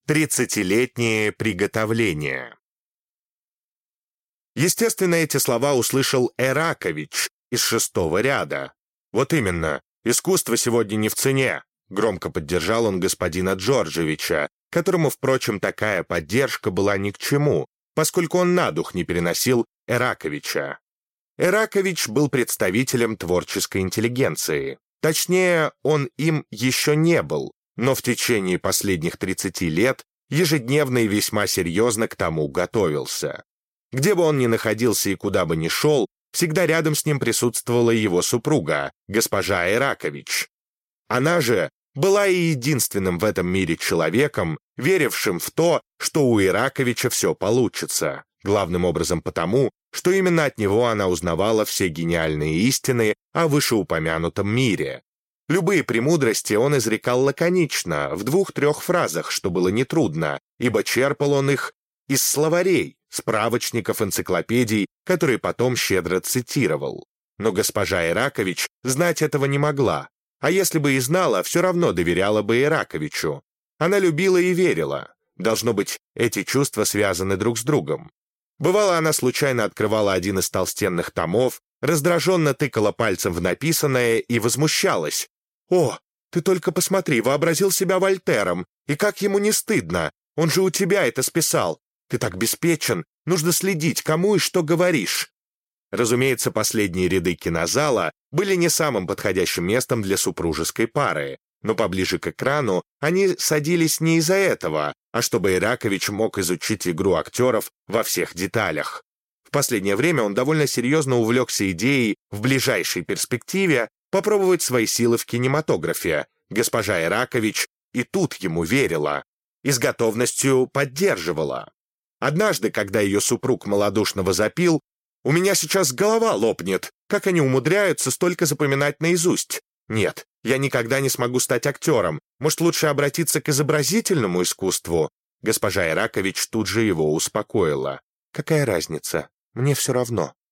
30-летние приготовления. Естественно, эти слова услышал Эракович из 6-го ряда. «Вот именно, искусство сегодня не в цене», — громко поддержал он господина Джорджевича, которому, впрочем, такая поддержка была ни к чему, поскольку он на дух не переносил Эраковича. Эракович был представителем творческой интеллигенции. Точнее, он им еще не был, но в течение последних 30 лет ежедневно и весьма серьезно к тому готовился. Где бы он ни находился и куда бы ни шел, всегда рядом с ним присутствовала его супруга, госпожа Эракович. Она же была и единственным в этом мире человеком, верившим в то, что у Эраковича все получится, главным образом потому, что именно от него она узнавала все гениальные истины о вышеупомянутом мире. Любые премудрости он изрекал лаконично, в 2-3 фразах, что было нетрудно, ибо черпал он их из словарей, справочников, энциклопедий, которые потом щедро цитировал. Но госпожа Эракович знать этого не могла, а если бы и знала, все равно доверяла бы Эраковичу. Она любила и верила. Должно быть, эти чувства связаны друг с другом. Бывало, она случайно открывала один из толстенных томов, раздраженно тыкала пальцем в написанное и возмущалась. «О, ты только посмотри, вообразил себя Вольтером, и как ему не стыдно, он же у тебя это списал. Ты так беспечен, нужно следить, кому и что говоришь». Разумеется, последние ряды кинозала были не самым подходящим местом для супружеской пары, но поближе к экрану они садились не из-за этого, а чтобы Эракович мог изучить игру актеров во всех деталях. В последнее время он довольно серьезно увлекся идеей в ближайшей перспективе попробовать свои силы в кинематографе. Госпожа Эракович и тут ему верила и с готовностью поддерживала. Однажды, когда ее супруг малодушно возопил: «У меня сейчас голова лопнет, как они умудряются столько запоминать наизусть? Нет, я никогда не смогу стать актером, может, лучше обратиться к изобразительному искусству?» Госпожа Эракович тут же его успокоила. «Какая разница? Мне все равно.